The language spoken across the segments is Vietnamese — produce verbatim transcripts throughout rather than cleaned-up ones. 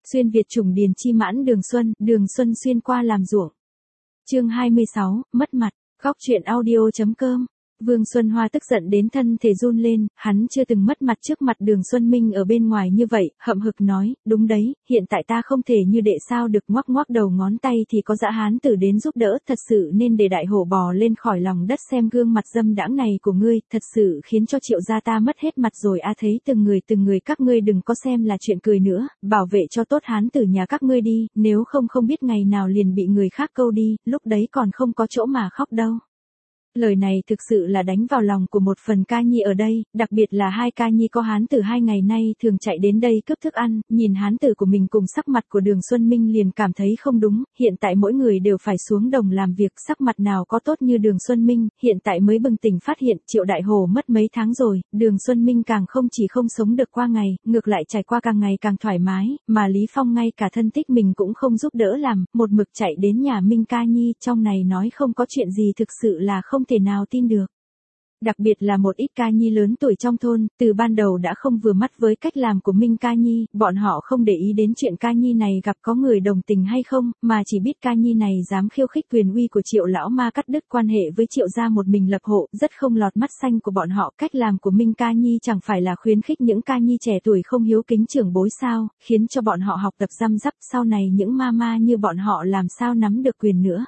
Xuyên Việt chủng điền chi mãn Đường Xuân, Đường Xuân xuyên qua làm ruộng. Chương hai mươi sáu, mất mặt. Góc truyện audio.com. Vương Xuân Hoa tức giận đến thân thể run lên, hắn chưa từng mất mặt trước mặt Đường Xuân Minh ở bên ngoài như vậy, hậm hực nói, đúng đấy, hiện tại ta không thể như đệ sao được, ngoắc ngoắc đầu ngón tay thì có dã hán tử đến giúp đỡ, thật sự nên để đại hổ bò lên khỏi lòng đất xem gương mặt dâm đãng này của ngươi, thật sự khiến cho Triệu gia ta mất hết mặt rồi a. Thấy từng người từng người các ngươi đừng có xem là chuyện cười nữa, bảo vệ cho tốt hán tử nhà các ngươi đi, nếu không không biết ngày nào liền bị người khác câu đi, lúc đấy còn không có chỗ mà khóc đâu. Lời này thực sự là đánh vào lòng của một phần ca nhi ở đây, đặc biệt là hai ca nhi có hán tử hai ngày nay thường chạy đến đây cướp thức ăn, nhìn hán tử của mình cùng sắc mặt của Đường Xuân Minh liền cảm thấy không đúng, hiện tại mỗi người đều phải xuống đồng làm việc, sắc mặt nào có tốt như Đường Xuân Minh, hiện tại mới bừng tỉnh phát hiện Triệu Đại Hổ mất mấy tháng rồi, Đường Xuân Minh càng không chỉ không sống được qua ngày, ngược lại trải qua càng ngày càng thoải mái, mà Lý Phong ngay cả thân tích mình cũng không giúp đỡ làm, một mực chạy đến nhà Minh ca nhi, trong này nói không có chuyện gì thực sự là không thể nào tin được. Đặc biệt là một ít ca nhi lớn tuổi trong thôn, từ ban đầu đã không vừa mắt với cách làm của Minh ca nhi, bọn họ không để ý đến chuyện ca nhi này gặp có người đồng tình hay không, mà chỉ biết ca nhi này dám khiêu khích quyền uy của Triệu lão ma, cắt đứt quan hệ với Triệu gia một mình lập hộ, rất không lọt mắt xanh của bọn họ. Cách làm của Minh ca nhi chẳng phải là khuyến khích những ca nhi trẻ tuổi không hiếu kính trưởng bối sao, khiến cho bọn họ học tập răm rắp, sau này những ma ma như bọn họ làm sao nắm được quyền nữa.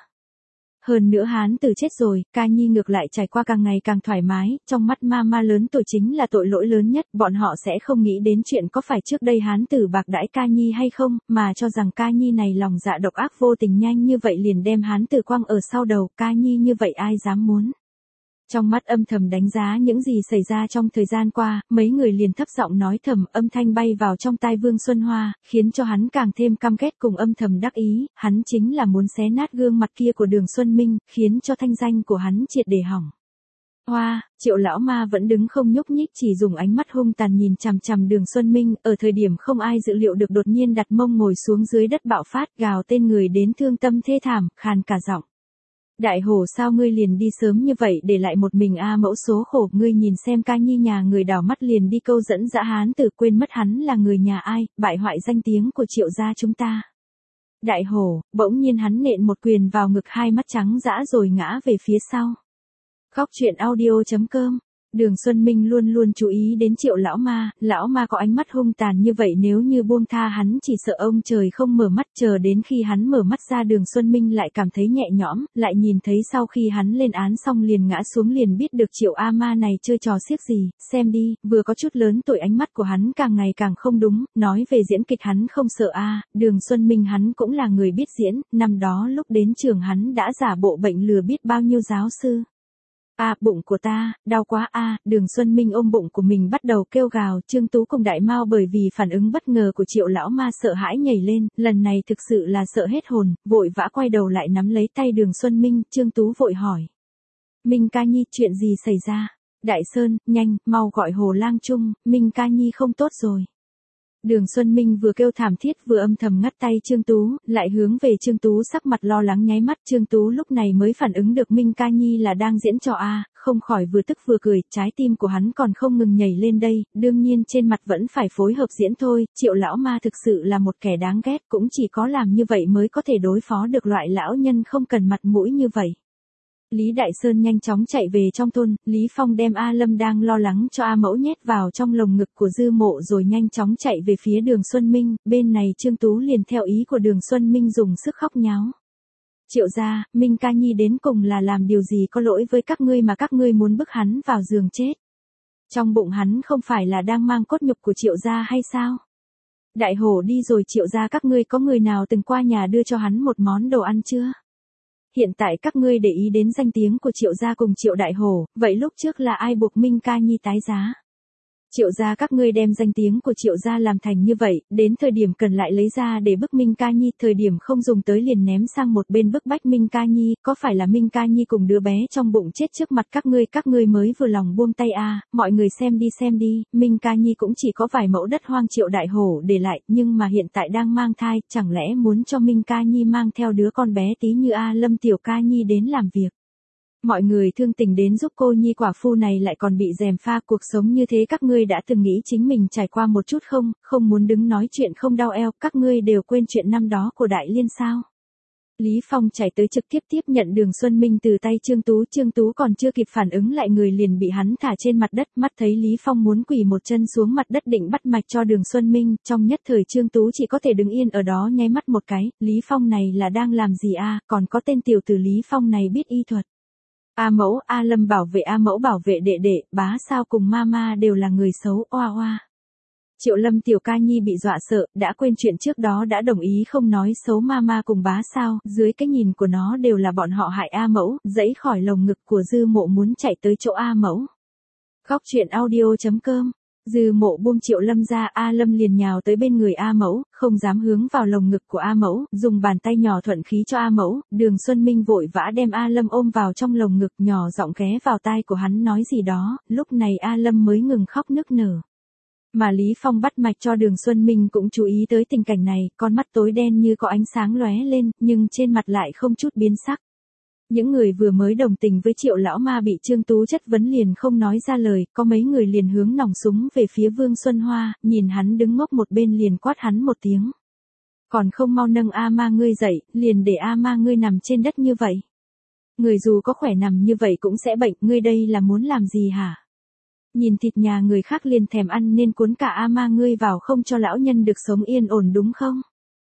Hơn nữa hán tử chết rồi, ca nhi ngược lại trải qua càng ngày càng thoải mái, trong mắt ma ma lớn tuổi chính là tội lỗi lớn nhất, bọn họ sẽ không nghĩ đến chuyện có phải trước đây hán tử bạc đãi ca nhi hay không, mà cho rằng ca nhi này lòng dạ độc ác vô tình, nhanh như vậy liền đem hán tử quăng ở sau đầu, ca nhi như vậy ai dám muốn. Trong mắt âm thầm đánh giá những gì xảy ra trong thời gian qua, mấy người liền thấp giọng nói thầm, âm thanh bay vào trong tai Vương Xuân Hoa, khiến cho hắn càng thêm căm ghét cùng âm thầm đắc ý, hắn chính là muốn xé nát gương mặt kia của Đường Xuân Minh, khiến cho thanh danh của hắn triệt để hỏng. Hoa, Triệu lão ma vẫn đứng không nhúc nhích, chỉ dùng ánh mắt hung tàn nhìn chằm chằm Đường Xuân Minh, ở thời điểm không ai dự liệu được đột nhiên đặt mông ngồi xuống dưới đất bạo phát, gào tên người đến thương tâm thê thảm, khàn cả giọng. Đại hổ, sao ngươi liền đi sớm như vậy để lại một mình a mẫu số khổ, ngươi nhìn xem ca nhi nhà người đảo mắt liền đi câu dẫn dã hán tử, quên mất hắn là người nhà ai, bại hoại danh tiếng của Triệu gia chúng ta. Đại hổ, bỗng nhiên hắn nện một quyền vào ngực, hai mắt trắng dã rồi ngã về phía sau. Góc truyện audio.com. Đường Xuân Minh luôn luôn chú ý đến Triệu lão ma, lão ma có ánh mắt hung tàn như vậy, nếu như buông tha hắn chỉ sợ ông trời không mở mắt, chờ đến khi hắn mở mắt ra Đường Xuân Minh lại cảm thấy nhẹ nhõm, lại nhìn thấy sau khi hắn lên án xong liền ngã xuống liền biết được Triệu A ma này chơi trò xiếc gì, xem đi, vừa có chút lớn tuổi ánh mắt của hắn càng ngày càng không đúng, nói về diễn kịch hắn không sợ a, Đường Xuân Minh hắn cũng là người biết diễn, năm đó lúc đến trường hắn đã giả bộ bệnh lừa biết bao nhiêu giáo sư. A à, bụng của ta, đau quá a, à, Đường Xuân Minh ôm bụng của mình bắt đầu kêu gào, Trương Tú cùng Đại Mao bởi vì phản ứng bất ngờ của Triệu lão ma sợ hãi nhảy lên, lần này thực sự là sợ hết hồn, vội vã quay đầu lại nắm lấy tay Đường Xuân Minh, Trương Tú vội hỏi. Minh ca nhi, chuyện gì xảy ra? Đại Sơn, nhanh, mau gọi Hồ Lang Trung, Minh ca nhi không tốt rồi. Đường Xuân Minh vừa kêu thảm thiết vừa âm thầm ngắt tay Trương Tú, lại hướng về Trương Tú sắc mặt lo lắng nháy mắt, Trương Tú lúc này mới phản ứng được Minh ca nhi là đang diễn trò a, không khỏi vừa tức vừa cười, trái tim của hắn còn không ngừng nhảy lên đây, đương nhiên trên mặt vẫn phải phối hợp diễn thôi, Triệu lão ma thực sự là một kẻ đáng ghét, cũng chỉ có làm như vậy mới có thể đối phó được loại lão nhân không cần mặt mũi như vậy. Lý Đại Sơn nhanh chóng chạy về trong thôn, Lý Phong đem A Lâm đang lo lắng cho A Mẫu nhét vào trong lồng ngực của Dư Mộ rồi nhanh chóng chạy về phía Đường Xuân Minh, bên này Trương Tú liền theo ý của Đường Xuân Minh dùng sức khóc nháo. Triệu gia, Minh ca nhi đến cùng là làm điều gì có lỗi với các ngươi mà các ngươi muốn bức hắn vào giường chết? Trong bụng hắn không phải là đang mang cốt nhục của Triệu gia hay sao? Đại hổ đi rồi, Triệu gia các ngươi có người nào từng qua nhà đưa cho hắn một món đồ ăn chưa? Hiện tại các ngươi để ý đến danh tiếng của Triệu gia cùng Triệu Đại Hổ, vậy lúc trước là ai buộc Minh ca nhi tái giá? Triệu gia các ngươi đem danh tiếng của Triệu gia làm thành như vậy, đến thời điểm cần lại lấy ra để bức Minh ca nhi, thời điểm không dùng tới liền ném sang một bên bức bách Minh ca nhi, có phải là Minh ca nhi cùng đứa bé trong bụng chết trước mặt các ngươi, các ngươi mới vừa lòng buông tay a, à, mọi người xem đi xem đi, Minh ca nhi cũng chỉ có vài mẫu đất hoang Triệu Đại Hổ để lại, nhưng mà hiện tại đang mang thai, chẳng lẽ muốn cho Minh ca nhi mang theo đứa con bé tí như A Lâm tiểu ca nhi đến làm việc? Mọi người thương tình đến giúp cô nhi quả phu này lại còn bị gièm pha cuộc sống như thế, các ngươi đã từng nghĩ chính mình trải qua một chút không, không muốn đứng nói chuyện không đau eo, các ngươi đều quên chuyện năm đó của Đại Liên sao? Lý Phong chạy tới trực tiếp tiếp nhận Đường Xuân Minh từ tay Trương Tú, Trương Tú còn chưa kịp phản ứng lại người liền bị hắn thả trên mặt đất, mắt thấy Lý Phong muốn quỳ một chân xuống mặt đất định bắt mạch cho Đường Xuân Minh, trong nhất thời Trương Tú chỉ có thể đứng yên ở đó nháy mắt một cái, Lý Phong này là đang làm gì a? Còn có tên tiểu tử Lý Phong này biết y thuật. A Mẫu, A Lâm bảo vệ A Mẫu bảo vệ đệ đệ, bá sao cùng mama đều là người xấu, oa oa. Triệu Lâm tiểu ca nhi bị dọa sợ, đã quên chuyện trước đó đã đồng ý không nói xấu mama cùng bá sao, dưới cái nhìn của nó đều là bọn họ hại A Mẫu, dẫy khỏi lồng ngực của Dư Mộ muốn chạy tới chỗ A Mẫu. Góc truyện audio chấm com. Dư Mộ buông Triệu Lâm ra, A Lâm liền nhào tới bên người A Mẫu, không dám hướng vào lồng ngực của A Mẫu, dùng bàn tay nhỏ thuận khí cho A Mẫu, Đường Xuân Minh vội vã đem A Lâm ôm vào trong lồng ngực, nhỏ giọng ghé vào tai của hắn nói gì đó, lúc này A Lâm mới ngừng khóc nức nở. Mà Lý Phong bắt mạch cho Đường Xuân Minh cũng chú ý tới tình cảnh này, con mắt tối đen như có ánh sáng lóe lên, nhưng trên mặt lại không chút biến sắc. Những người vừa mới đồng tình với Triệu lão ma bị Trương Tú chất vấn liền không nói ra lời, có mấy người liền hướng nòng súng về phía Vương Xuân Hoa, nhìn hắn đứng ngốc một bên liền quát hắn một tiếng. Còn không mau nâng A ma ngươi dậy, liền để A ma ngươi nằm trên đất như vậy. Người dù có khỏe nằm như vậy cũng sẽ bệnh, ngươi đây là muốn làm gì hả? Nhìn thịt nhà người khác liền thèm ăn nên cuốn cả A ma ngươi vào không cho lão nhân được sống yên ổn đúng không?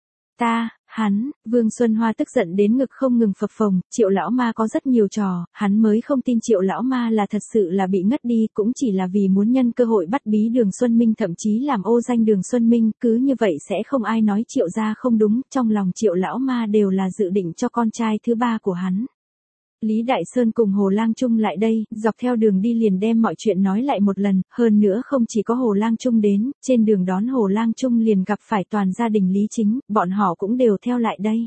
Ta, hắn, Vương Xuân Hoa tức giận đến ngực không ngừng phập phồng, Triệu lão ma có rất nhiều trò, hắn mới không tin Triệu lão ma là thật sự là bị ngất đi, cũng chỉ là vì muốn nhân cơ hội bắt bí Đường Xuân Minh, thậm chí làm ô danh Đường Xuân Minh, cứ như vậy sẽ không ai nói Triệu gia không đúng, trong lòng Triệu lão ma đều là dự định cho con trai thứ ba của hắn. Lý Đại Sơn cùng Hồ Lang Trung lại đây, dọc theo đường đi liền đem mọi chuyện nói lại một lần, hơn nữa không chỉ có Hồ Lang Trung đến, trên đường đón Hồ Lang Trung liền gặp phải toàn gia đình Lý Chính, bọn họ cũng đều theo lại đây.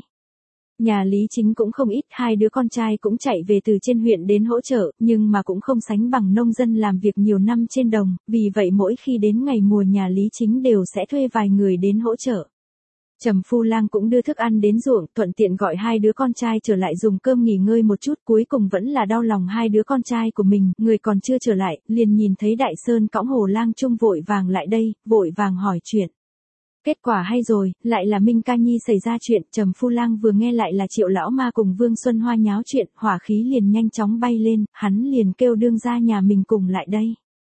Nhà Lý Chính cũng không ít, hai đứa con trai cũng chạy về từ trên huyện đến hỗ trợ, nhưng mà cũng không sánh bằng nông dân làm việc nhiều năm trên đồng, vì vậy mỗi khi đến ngày mùa nhà Lý Chính đều sẽ thuê vài người đến hỗ trợ. Trầm Phu Lang cũng đưa thức ăn đến ruộng, thuận tiện gọi hai đứa con trai trở lại dùng cơm nghỉ ngơi một chút, cuối cùng vẫn là đau lòng hai đứa con trai của mình, người còn chưa trở lại, liền nhìn thấy Đại Sơn cõng Hồ Lang Trung vội vàng lại đây, vội vàng hỏi chuyện. Kết quả hay rồi, lại là Minh Ca Nhi xảy ra chuyện, Trầm Phu Lang vừa nghe lại là Triệu lão ma cùng Vương Xuân Hoa nháo chuyện, hỏa khí liền nhanh chóng bay lên, hắn liền kêu đương gia nhà mình cùng lại đây.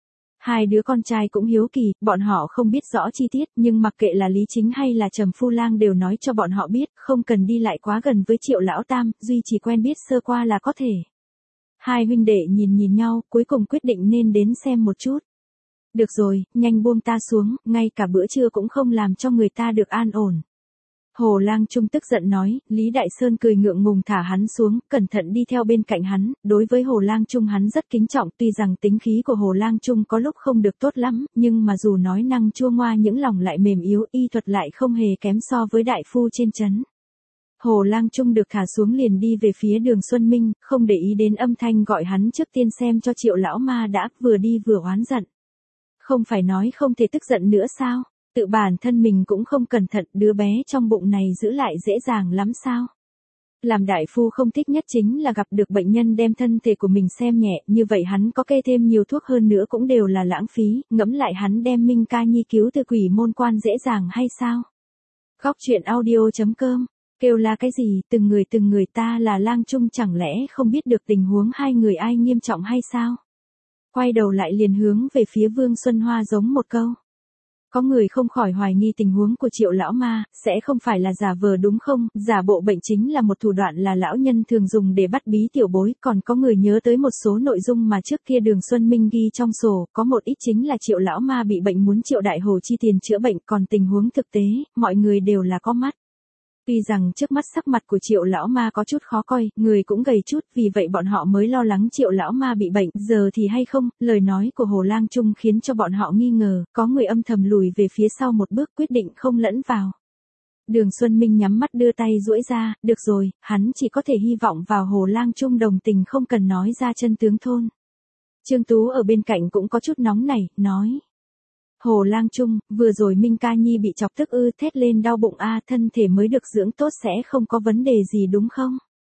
Hai đứa con trai cũng hiếu kỳ, bọn họ không biết rõ chi tiết, nhưng mặc kệ là Lý Chính hay là Trầm Phu Lang đều nói cho bọn họ biết, không cần đi lại quá gần với Triệu lão tam, duy trì quen biết sơ qua là có thể. Hai huynh đệ nhìn nhìn nhau, cuối cùng quyết định nên đến xem một chút. Được rồi, nhanh buông ta xuống, ngay cả bữa trưa cũng không làm cho người ta được an ổn. Hồ Lang Trung tức giận nói, Lý Đại Sơn cười ngượng ngùng thả hắn xuống, cẩn thận đi theo bên cạnh hắn, đối với Hồ Lang Trung hắn rất kính trọng, tuy rằng tính khí của Hồ Lang Trung có lúc không được tốt lắm, nhưng mà dù nói năng chua ngoa những lòng lại mềm yếu, y thuật lại không hề kém so với đại phu trên trấn. Hồ Lang Trung được thả xuống liền đi về phía Đường Xuân Minh, không để ý đến âm thanh gọi hắn trước tiên xem cho Triệu lão ma đã, vừa đi vừa oán giận. Không phải nói không thể tức giận nữa sao? Tự bản thân mình cũng không cẩn thận, đứa bé trong bụng này giữ lại dễ dàng lắm sao? Làm đại phu không thích nhất chính là gặp được bệnh nhân đem thân thể của mình xem nhẹ, như vậy hắn có kê thêm nhiều thuốc hơn nữa cũng đều là lãng phí, ngẫm lại hắn đem Minh Ca Nhi cứu từ quỷ môn quan dễ dàng hay sao? Góc truyện audio chấm com, kêu là cái gì, từng người từng người ta là Lang Trung chẳng lẽ không biết được tình huống hai người ai nghiêm trọng hay sao? Quay đầu lại liền hướng về phía Vương Xuân Hoa giống một câu. Có người không khỏi hoài nghi tình huống của Triệu lão ma, sẽ không phải là giả vờ đúng không, giả bộ bệnh chính là một thủ đoạn là lão nhân thường dùng để bắt bí tiểu bối, còn có người nhớ tới một số nội dung mà trước kia Đường Xuân Minh ghi trong sổ, có một ít chính là Triệu lão ma bị bệnh muốn Triệu đại hồ chi tiền chữa bệnh, còn tình huống thực tế, mọi người đều là có mắt. Tuy rằng trước mắt sắc mặt của Triệu lão ma có chút khó coi, người cũng gầy chút, vì vậy bọn họ mới lo lắng Triệu lão ma bị bệnh, giờ thì hay không, lời nói của Hồ Lang Trung khiến cho bọn họ nghi ngờ, có người âm thầm lùi về phía sau một bước quyết định không lẫn vào. Đường Xuân Minh nhắm mắt đưa tay duỗi ra, được rồi, hắn chỉ có thể hy vọng vào Hồ Lang Trung đồng tình không cần nói ra chân tướng thôn. Trương Tú ở bên cạnh cũng có chút nóng nảy, nói. Hồ Lang Trung, vừa rồi Minh Ca Nhi bị chọc tức ư, thét lên đau bụng a, thân thể mới được dưỡng tốt sẽ không có vấn đề gì đúng không?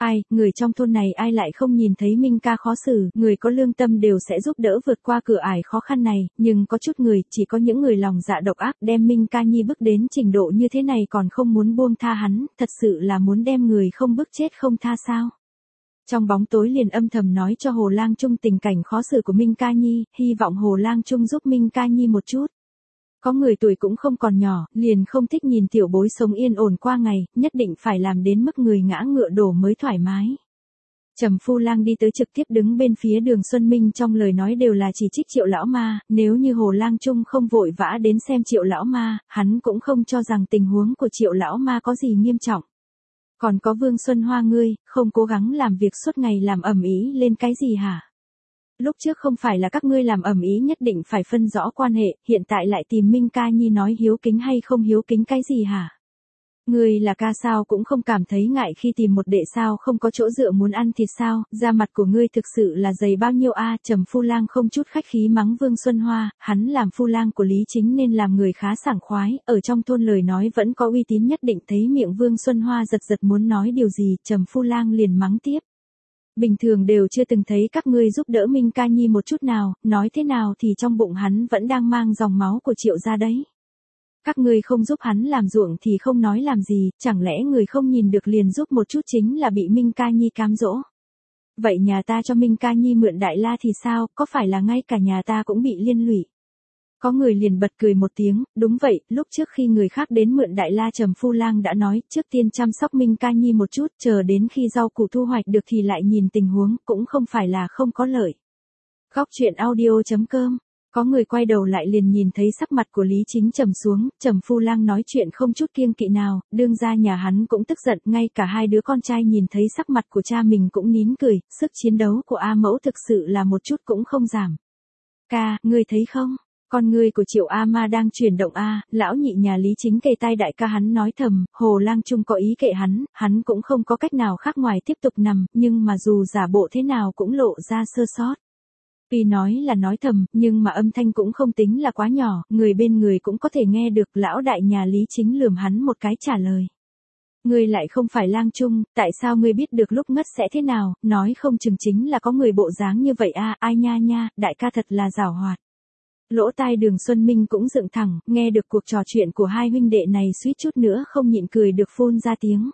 Ai, người trong thôn này ai lại không nhìn thấy Minh ca khó xử, người có lương tâm đều sẽ giúp đỡ vượt qua cửa ải khó khăn này, nhưng có chút người, chỉ có những người lòng dạ độc ác đem Minh ca nhi bức đến trình độ như thế này còn không muốn buông tha hắn, thật sự là muốn đem người không bức chết không tha sao. Trong bóng tối liền âm thầm nói cho Hồ Lang Trung tình cảnh khó xử của Minh ca nhi, hy vọng Hồ Lang Trung giúp Minh ca nhi một chút. Có người tuổi cũng không còn nhỏ, liền không thích nhìn tiểu bối sống yên ổn qua ngày, nhất định phải làm đến mức người ngã ngựa đổ mới thoải mái. Trầm Phu Lang đi tới trực tiếp đứng bên phía Đường Xuân Minh, trong lời nói đều là chỉ trích Triệu lão ma, nếu như Hồ Lang Trung không vội vã đến xem Triệu lão ma, hắn cũng không cho rằng tình huống của Triệu lão ma có gì nghiêm trọng. Còn có Vương Xuân Hoa ngươi, không cố gắng làm việc suốt ngày làm ầm ĩ lên cái gì hả? Lúc trước không phải là các ngươi làm ầm ĩ nhất định phải phân rõ quan hệ, hiện tại lại tìm Minh ca nhi nói hiếu kính hay không hiếu kính cái gì hả? Ngươi là ca sao cũng không cảm thấy ngại khi tìm một đệ sao không có chỗ dựa muốn ăn thịt sao, da mặt của ngươi thực sự là dày bao nhiêu a? Trầm Phu Lang không chút khách khí mắng Vương Xuân Hoa, hắn làm phu lang của Lý Chính nên làm người khá sảng khoái, ở trong thôn lời nói vẫn có uy tín nhất định, thấy miệng Vương Xuân Hoa giật giật muốn nói điều gì, Trầm Phu Lang liền mắng tiếp. Bình thường đều chưa từng thấy các ngươi giúp đỡ Minh ca nhi một chút nào, nói thế nào thì trong bụng hắn vẫn đang mang dòng máu của Triệu gia đấy. Các ngươi không giúp hắn làm ruộng thì không nói làm gì, chẳng lẽ người không nhìn được liền giúp một chút chính là bị Minh ca nhi cám dỗ. Vậy nhà ta cho Minh ca nhi mượn đại la thì sao, có phải là ngay cả nhà ta cũng bị liên lụy? Có người liền bật cười một tiếng, đúng vậy, lúc trước khi người khác đến mượn đại la Trầm Phu Lang đã nói, trước tiên chăm sóc Minh ca nhi một chút, chờ đến khi rau củ thu hoạch được thì lại nhìn tình huống, cũng không phải là không có lợi. Góc truyện audio chấm com. Có người quay đầu lại liền nhìn thấy sắc mặt của Lý Chính trầm xuống, Trầm Phu Lang nói chuyện không chút kiêng kỵ nào, đương ra nhà hắn cũng tức giận, ngay cả hai đứa con trai nhìn thấy sắc mặt của cha mình cũng nín cười, sức chiến đấu của A Mẫu thực sự là một chút cũng không giảm. Ca, ngươi thấy không? Con ngươi của Triệu A Ma đang chuyển động a, lão nhị nhà Lý Chính kề tai đại ca hắn nói thầm, Hồ Lang Trung có ý kệ hắn, hắn cũng không có cách nào khác ngoài tiếp tục nằm, nhưng mà dù giả bộ thế nào cũng lộ ra sơ sót. Tuy nói là nói thầm, nhưng mà âm thanh cũng không tính là quá nhỏ, người bên người cũng có thể nghe được, lão đại nhà Lý Chính lườm hắn một cái trả lời. Ngươi lại không phải Lang Trung, tại sao ngươi biết được lúc ngất sẽ thế nào, nói không chừng chính là có người bộ dáng như vậy a, ai nha nha, đại ca thật là giảo hoạt. Lỗ tai Đường Xuân Minh cũng dựng thẳng, nghe được cuộc trò chuyện của hai huynh đệ này suýt chút nữa không nhịn cười được phun ra tiếng.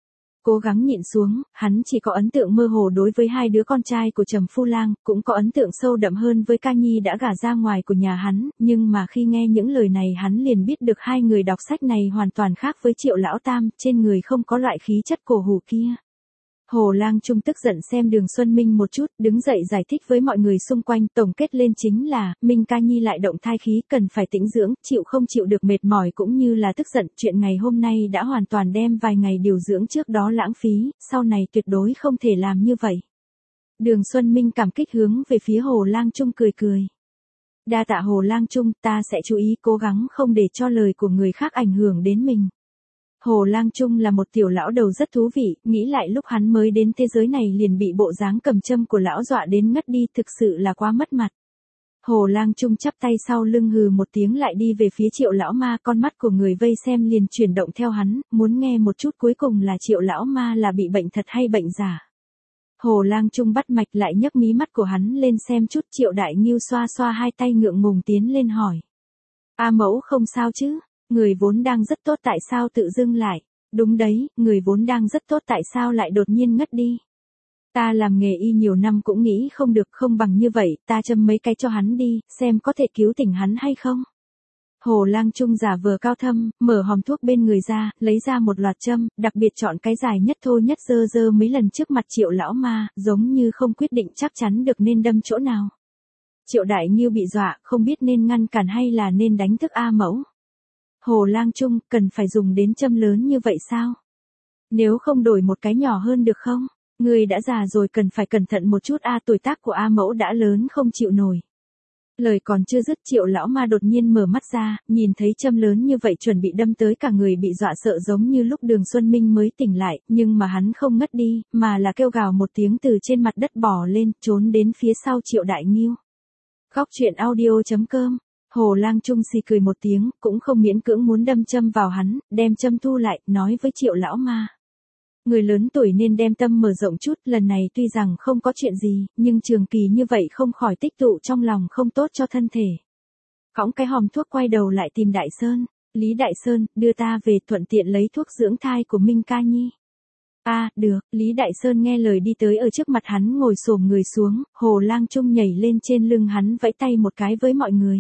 Cố gắng nhịn xuống, hắn chỉ có ấn tượng mơ hồ đối với hai đứa con trai của Trầm Phu Lang, cũng có ấn tượng sâu đậm hơn với ca nhi đã gả ra ngoài của nhà hắn, nhưng mà khi nghe những lời này hắn liền biết được hai người đọc sách này hoàn toàn khác với Triệu lão tam, trên người không có loại khí chất cổ hủ kia. Hồ Lang Trung tức giận xem Đường Xuân Minh một chút, đứng dậy giải thích với mọi người xung quanh, tổng kết lên chính là, Minh ca nhi lại động thai khí, cần phải tĩnh dưỡng, chịu không chịu được mệt mỏi cũng như là tức giận, chuyện ngày hôm nay đã hoàn toàn đem vài ngày điều dưỡng trước đó lãng phí, sau này tuyệt đối không thể làm như vậy. Đường Xuân Minh cảm kích hướng về phía Hồ Lang Trung cười cười. Đa tạ Hồ Lang Trung, ta sẽ chú ý cố gắng không để cho lời của người khác ảnh hưởng đến mình. Hồ Lang Trung là một tiểu lão đầu rất thú vị, nghĩ lại lúc hắn mới đến thế giới này liền bị bộ dáng cầm châm của lão dọa đến ngất đi, thực sự là quá mất mặt. Hồ Lang Trung chắp tay sau lưng hừ một tiếng lại đi về phía Triệu lão ma, con mắt của người vây xem liền chuyển động theo hắn, muốn nghe một chút cuối cùng là Triệu lão ma là bị bệnh thật hay bệnh giả. Hồ Lang Trung bắt mạch lại nhấc mí mắt của hắn lên xem chút, Triệu Đại Ngưu xoa xoa hai tay ngượng ngùng tiến lên hỏi. A Mẫu không sao chứ? Người vốn đang rất tốt tại sao tự dưng lại? Đúng đấy, người vốn đang rất tốt tại sao lại đột nhiên ngất đi? Ta làm nghề y nhiều năm cũng nghĩ không được, không bằng như vậy, ta châm mấy cái cho hắn đi, xem có thể cứu tỉnh hắn hay không? Hồ Lang Trung giả vờ cao thâm, mở hòm thuốc bên người ra, lấy ra một loạt châm, đặc biệt chọn cái dài nhất thô nhất dơ dơ mấy lần trước mặt Triệu lão ma, giống như không quyết định chắc chắn được nên đâm chỗ nào. Triệu Đại Ngưu bị dọa, không biết nên ngăn cản hay là nên đánh thức A Mẫu. Hồ Lang Trung, cần phải dùng đến châm lớn như vậy sao? Nếu không đổi một cái nhỏ hơn được không? Người đã già rồi cần phải cẩn thận một chút a, tuổi tác của A Mẫu đã lớn không chịu nổi. Lời còn chưa dứt Triệu lão ma đột nhiên mở mắt ra, nhìn thấy châm lớn như vậy chuẩn bị đâm tới, cả người bị dọa sợ giống như lúc Đường Xuân Minh mới tỉnh lại, nhưng mà hắn không ngất đi, mà là kêu gào một tiếng từ trên mặt đất bò lên, trốn đến phía sau Triệu Đại Ngưu. Góc truyện audio chấm com. Hồ Lang Trung xì cười một tiếng, cũng không miễn cưỡng muốn đâm châm vào hắn, đem châm thu lại, nói với Triệu lão ma. Người lớn tuổi nên đem tâm mở rộng chút, lần này tuy rằng không có chuyện gì, nhưng trường kỳ như vậy không khỏi tích tụ trong lòng không tốt cho thân thể. Cõng cái hòm thuốc quay đầu lại tìm Đại Sơn, Lý Đại Sơn, đưa ta về thuận tiện lấy thuốc dưỡng thai của Minh Ca Nhi. A, à, được, Lý Đại Sơn nghe lời đi tới ở trước mặt hắn ngồi xổm người xuống, Hồ Lang Trung nhảy lên trên lưng hắn vẫy tay một cái với mọi người.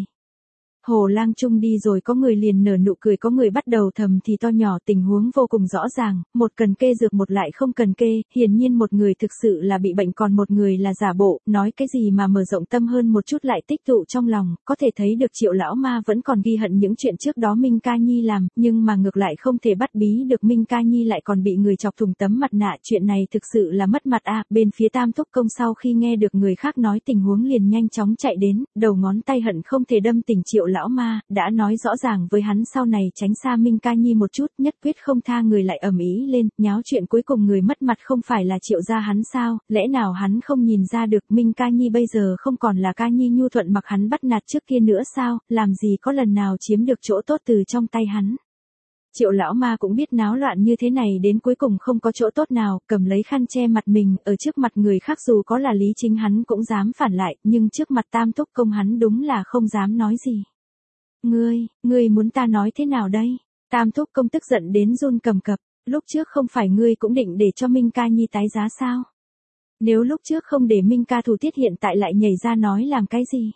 Hồ Lang Trung đi rồi có người liền nở nụ cười, có người bắt đầu thầm thì to nhỏ, tình huống vô cùng rõ ràng, một cần kê dược một lại không cần kê, hiển nhiên một người thực sự là bị bệnh còn một người là giả bộ, nói cái gì mà mở rộng tâm hơn một chút lại tích tụ trong lòng, có thể thấy được Triệu lão ma vẫn còn ghi hận những chuyện trước đó Minh Ca Nhi làm, nhưng mà ngược lại không thể bắt bí được Minh Ca Nhi lại còn bị người chọc thủng tấm mặt nạ, chuyện này thực sự là mất mặt a. À, bên phía Tam Thúc Công sau khi nghe được người khác nói tình huống liền nhanh chóng chạy đến, đầu ngón tay hận không thể đâm tỉnh Triệu lão ma, đã nói rõ ràng với hắn sau này tránh xa Minh Ca Nhi một chút, nhất quyết không tha người lại ầm ĩ lên, nháo chuyện cuối cùng người mất mặt không phải là Triệu gia hắn sao, lẽ nào hắn không nhìn ra được Minh Ca Nhi bây giờ không còn là Ca Nhi nhu thuận mặc hắn bắt nạt trước kia nữa sao, làm gì có lần nào chiếm được chỗ tốt từ trong tay hắn. Triệu lão ma cũng biết náo loạn như thế này đến cuối cùng không có chỗ tốt nào, cầm lấy khăn che mặt mình, ở trước mặt người khác dù có là Lý Chính hắn cũng dám phản lại, nhưng trước mặt Tam Thúc Công hắn đúng là không dám nói gì. Ngươi, ngươi muốn ta nói thế nào đây? Tam Thúc Công tức giận đến run cầm cập, lúc trước không phải ngươi cũng định để cho Minh Ca Nhi tái giá sao? Nếu lúc trước không để Minh Ca thủ tiết hiện tại lại nhảy ra nói làm cái gì?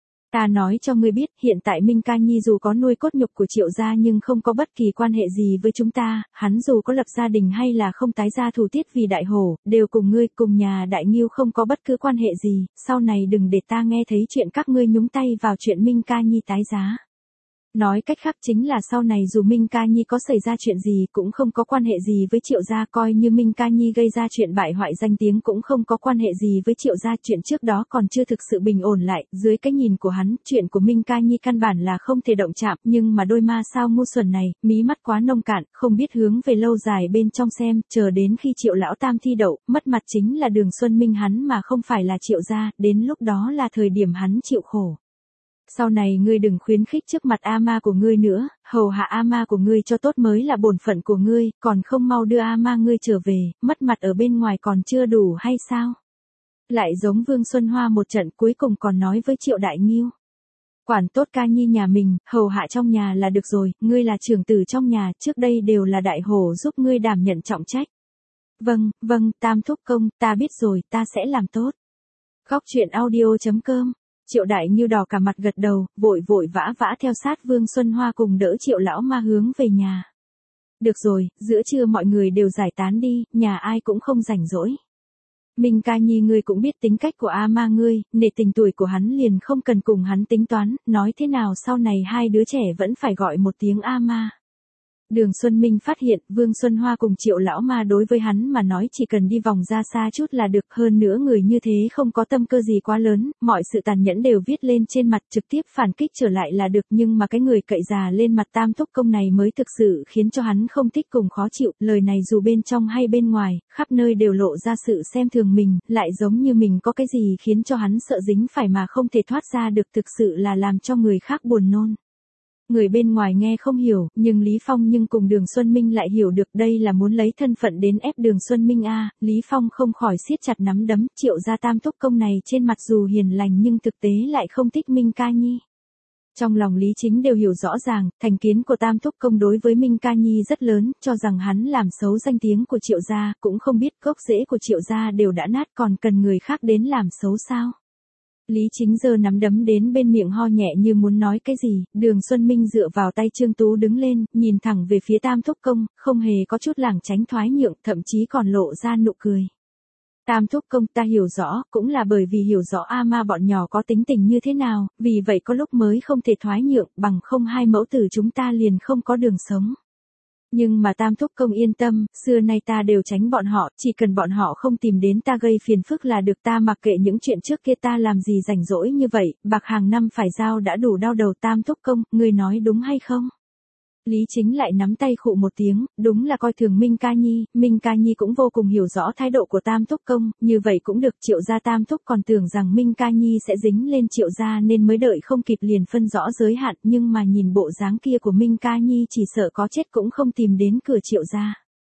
Ta nói cho ngươi biết, hiện tại Minh Ca Nhi dù có nuôi cốt nhục của Triệu gia nhưng không có bất kỳ quan hệ gì với chúng ta, hắn dù có lập gia đình hay là không tái gia thủ tiết vì đại hổ, đều cùng ngươi, cùng nhà Đại Nghiêu không có bất cứ quan hệ gì, sau này đừng để ta nghe thấy chuyện các ngươi nhúng tay vào chuyện Minh Ca Nhi tái giá. Nói cách khác chính là sau này dù Minh Ca Nhi có xảy ra chuyện gì cũng không có quan hệ gì với Triệu gia, coi như Minh Ca Nhi gây ra chuyện bại hoại danh tiếng cũng không có quan hệ gì với Triệu gia, chuyện trước đó còn chưa thực sự bình ổn lại, dưới cái nhìn của hắn, chuyện của Minh Ca Nhi căn bản là không thể động chạm, nhưng mà đôi ma sao ngu xuẩn này, mí mắt quá nông cạn, không biết hướng về lâu dài bên trong xem, chờ đến khi Triệu lão tam thi đậu, mất mặt chính là Đường Xuân Minh hắn mà không phải là Triệu gia, đến lúc đó là thời điểm hắn chịu khổ. Sau này ngươi đừng khuyến khích trước mặt A ma của ngươi nữa, hầu hạ A ma của ngươi cho tốt mới là bổn phận của ngươi, còn không mau đưa A ma ngươi trở về, mất mặt ở bên ngoài còn chưa đủ hay sao? Lại giống Vương Xuân Hoa một trận, cuối cùng còn nói với Triệu Đại Nghiêu. Quản tốt Ca Nhi nhà mình, hầu hạ trong nhà là được rồi, ngươi là trưởng tử trong nhà, trước đây đều là đại hổ giúp ngươi đảm nhận trọng trách. Vâng, vâng, Tam Thúc Công, ta biết rồi, ta sẽ làm tốt. Góc truyện audio chấm com. Triệu Đại Nghiêu đỏ cả mặt gật đầu, vội vội vã vã theo sát Vương Xuân Hoa cùng đỡ Triệu lão ma hướng về nhà. Được rồi, giữa trưa mọi người đều giải tán đi, nhà ai cũng không rảnh rỗi. Minh Ca Nhi ngươi cũng biết tính cách của A ma ngươi, nể tình tuổi của hắn liền không cần cùng hắn tính toán, nói thế nào sau này hai đứa trẻ vẫn phải gọi một tiếng A ma. Đường Xuân Minh phát hiện Vương Xuân Hoa cùng Triệu lão ma đối với hắn mà nói chỉ cần đi vòng ra xa chút là được, hơn nữa người như thế không có tâm cơ gì quá lớn, mọi sự tàn nhẫn đều viết lên trên mặt, trực tiếp phản kích trở lại là được, nhưng mà cái người cậy già lên mặt Tam Thúc Công này mới thực sự khiến cho hắn không thích cùng khó chịu, lời này dù bên trong hay bên ngoài, khắp nơi đều lộ ra sự xem thường mình, lại giống như mình có cái gì khiến cho hắn sợ dính phải mà không thể thoát ra được, thực sự là làm cho người khác buồn nôn. Người bên ngoài nghe không hiểu, nhưng Lý Phong nhưng cùng Đường Xuân Minh lại hiểu được đây là muốn lấy thân phận đến ép Đường Xuân Minh a. À, Lý Phong không khỏi siết chặt nắm đấm, Triệu gia Tam Thúc Công này trên mặt dù hiền lành nhưng thực tế lại không thích Minh Ca Nhi. Trong lòng Lý Chính đều hiểu rõ ràng, thành kiến của Tam Thúc Công đối với Minh Ca Nhi rất lớn, cho rằng hắn làm xấu danh tiếng của Triệu gia, cũng không biết gốc rễ của Triệu gia đều đã nát còn cần người khác đến làm xấu sao. Lý Chính giơ nắm đấm đến bên miệng ho nhẹ như muốn nói cái gì, Đường Xuân Minh dựa vào tay Trương Tú đứng lên, nhìn thẳng về phía Tam Thúc Công, không hề có chút lảng tránh thoái nhượng, thậm chí còn lộ ra nụ cười. Tam Thúc Công, ta hiểu rõ, cũng là bởi vì hiểu rõ A ma bọn nhỏ có tính tình như thế nào, vì vậy có lúc mới không thể thoái nhượng, bằng không hai mẫu tử chúng ta liền không có đường sống. Nhưng mà Tam Thúc Công yên tâm, xưa nay ta đều tránh bọn họ, chỉ cần bọn họ không tìm đến ta gây phiền phức là được, ta mặc kệ những chuyện trước kia, ta làm gì rảnh rỗi như vậy, bạc hàng năm phải giao đã đủ đau đầu. Tam Thúc Công, ngươi nói đúng hay không? Lý Chính lại nắm tay khụ một tiếng, đúng là coi thường Minh Ca Nhi, Minh Ca Nhi cũng vô cùng hiểu rõ thái độ của Tam Thúc Công, như vậy cũng được. Triệu gia Tam Thúc còn tưởng rằng Minh Ca Nhi sẽ dính lên Triệu gia nên mới đợi không kịp liền phân rõ giới hạn, nhưng mà nhìn bộ dáng kia của Minh Ca Nhi chỉ sợ có chết cũng không tìm đến cửa Triệu gia.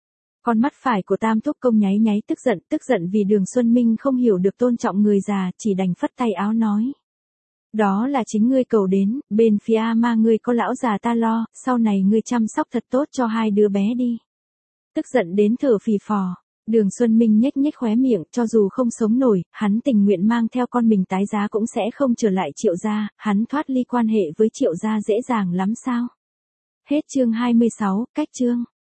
Con mắt phải của Tam Thúc Công nháy nháy tức giận, tức giận vì Đường Xuân Minh không hiểu được tôn trọng người già, chỉ đành phất tay áo nói. Đó là chính ngươi cầu đến, bên phía A Ma ngươi có lão già ta lo, sau này ngươi chăm sóc thật tốt cho hai đứa bé đi. Tức giận đến thở phì phò. Đường Xuân Minh nhếch nhếch khóe miệng, cho dù không sống nổi, hắn tình nguyện mang theo con mình tái giá cũng sẽ không trở lại Triệu gia, hắn thoát ly quan hệ với Triệu gia dễ dàng lắm sao? Hết chương hai mươi sáu, cách chương.